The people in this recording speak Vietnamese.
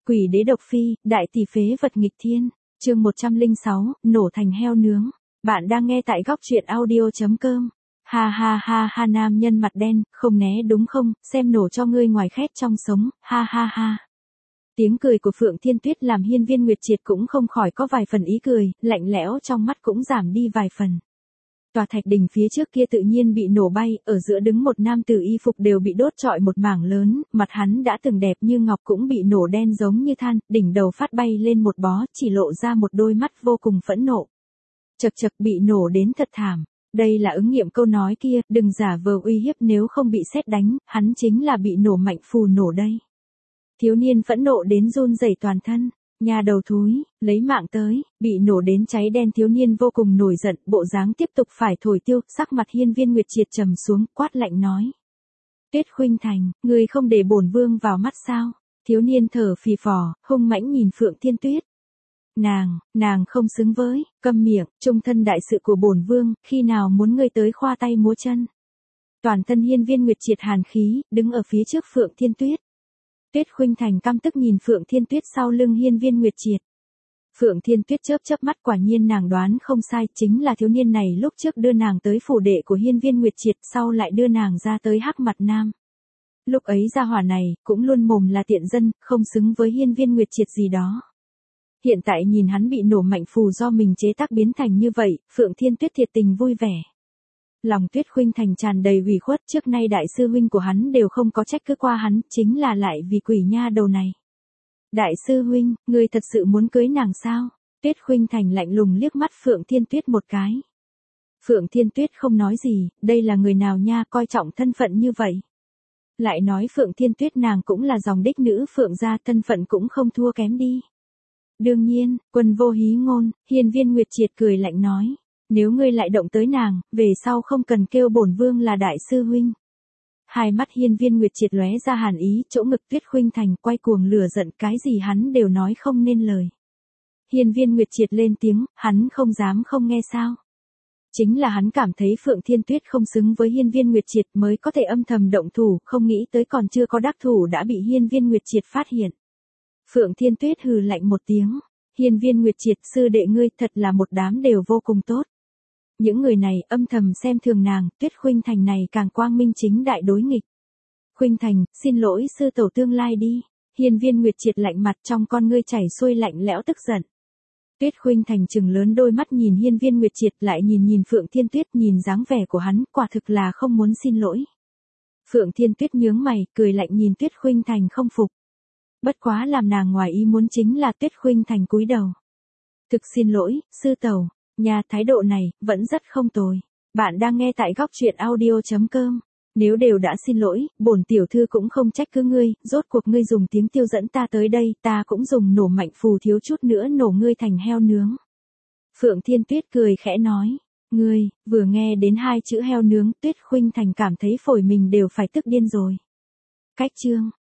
Quỷ đế độc phi, đại tỷ phế vật nghịch thiên, chương 106, nổ thành heo nướng. Bạn đang nghe tại góc truyện audio.com. Ha ha ha ha, nam nhân mặt đen, không né đúng không, xem nổ cho ngươi ngoài khét trong sống, ha ha ha. Tiếng cười của Phượng Thiên Tuyết làm Hiên Viên Nguyệt Triệt cũng không khỏi có vài phần ý cười, lạnh lẽo trong mắt cũng giảm đi vài phần. Tòa thạch đỉnh phía trước kia tự nhiên bị nổ bay, ở giữa đứng một nam tử y phục đều bị đốt trọi một mảng lớn, mặt hắn đã từng đẹp như ngọc cũng bị nổ đen giống như than, đỉnh đầu phát bay lên một bó, chỉ lộ ra một đôi mắt vô cùng phẫn nộ. Chật chật, bị nổ đến thật thảm. Đây là ứng nghiệm câu nói kia, đừng giả vờ uy hiếp, nếu không bị sét đánh, hắn chính là bị nổ mạnh phù nổ đây. Thiếu niên phẫn nộ đến run rẩy toàn thân. Nhà đầu thúi, lấy mạng tới, bị nổ đến cháy đen, thiếu niên vô cùng nổi giận, bộ dáng tiếp tục phải thổi tiêu, sắc mặt Hiên Viên Nguyệt Triệt trầm xuống, quát lạnh nói. Tuyết Khuynh Thành, ngươi không để bổn vương vào mắt sao? Thiếu niên thở phì phò, hung mãnh nhìn Phượng Thiên Tuyết. Nàng không xứng với, câm miệng, trung thân đại sự của bổn vương, khi nào muốn ngươi tới khoa tay múa chân. Toàn thân Hiên Viên Nguyệt Triệt hàn khí, đứng ở phía trước Phượng Thiên Tuyết. Tuyết Khuynh Thành căm tức nhìn Phượng Thiên Tuyết sau lưng Hiên Viên Nguyệt Triệt. Phượng Thiên Tuyết chớp chớp mắt, quả nhiên nàng đoán không sai, chính là thiếu niên này lúc trước đưa nàng tới phủ đệ của Hiên Viên Nguyệt Triệt, sau lại đưa nàng ra tới Hắc Mặt Nam. Lúc ấy gia hỏa này, cũng luôn mồm là tiện dân, không xứng với Hiên Viên Nguyệt Triệt gì đó. Hiện tại nhìn hắn bị nổ mạnh phù do mình chế tác biến thành như vậy, Phượng Thiên Tuyết thiệt tình vui vẻ. Lòng Tuyết Khuynh Thành tràn đầy ủy khuất, trước nay đại sư huynh của hắn đều không có trách cứ qua hắn, chính là lại vì quỷ nha đầu này. Đại sư huynh, ngươi thật sự muốn cưới nàng sao? Tuyết Khuynh Thành lạnh lùng liếc mắt Phượng Thiên Tuyết một cái. Phượng Thiên Tuyết không nói gì, đây là người nào nha, coi trọng thân phận như vậy. Lại nói Phượng Thiên Tuyết nàng cũng là dòng đích nữ Phượng gia, thân phận cũng không thua kém đi. Đương nhiên, quân vô hí ngôn, Hiên Viên Nguyệt Triệt cười lạnh nói. Nếu ngươi lại động tới nàng, về sau không cần kêu bổn vương là đại sư huynh. Hai mắt Hiên Viên Nguyệt Triệt lóe ra hàn ý, chỗ ngực Tuyết Khuynh Thành quay cuồng lửa giận, cái gì hắn đều nói không nên lời. Hiên Viên Nguyệt Triệt lên tiếng, hắn không dám không nghe sao. Chính là hắn cảm thấy Phượng Thiên Tuyết không xứng với Hiên Viên Nguyệt Triệt mới có thể âm thầm động thủ, không nghĩ tới còn chưa có đắc thủ đã bị Hiên Viên Nguyệt Triệt phát hiện. Phượng Thiên Tuyết hừ lạnh một tiếng. Hiên Viên Nguyệt Triệt, sư đệ ngươi thật là một đám đều vô cùng tốt. Những người này âm thầm xem thường nàng, Tuyết Khuynh Thành này càng quang minh chính đại đối nghịch. Khuynh Thành, xin lỗi sư tẩu tương lai đi. Hiên Viên Nguyệt Triệt lạnh mặt, trong con ngươi chảy xuôi lạnh lẽo tức giận. Tuyết Khuynh Thành trừng lớn đôi mắt nhìn Hiên Viên Nguyệt Triệt, lại nhìn Phượng Thiên Tuyết, nhìn dáng vẻ của hắn, quả thực là không muốn xin lỗi. Phượng Thiên Tuyết nhướng mày, cười lạnh nhìn Tuyết Khuynh Thành không phục. Bất quá làm nàng ngoài ý muốn chính là Tuyết Khuynh Thành cúi đầu. Thực xin lỗi, sư tẩu. Nhà thái độ này, vẫn rất không tồi. Bạn đang nghe tại góc truyện audio.com. Nếu đều đã xin lỗi, bổn tiểu thư cũng không trách cứ ngươi, rốt cuộc ngươi dùng tiếng tiêu dẫn ta tới đây, ta cũng dùng nổ mạnh phù thiếu chút nữa nổ ngươi thành heo nướng. Phượng Thiên Tuyết cười khẽ nói. Ngươi, vừa nghe đến hai chữ heo nướng, Tuyết Khuynh Thành cảm thấy phổi mình đều phải tức điên rồi. Cách chương.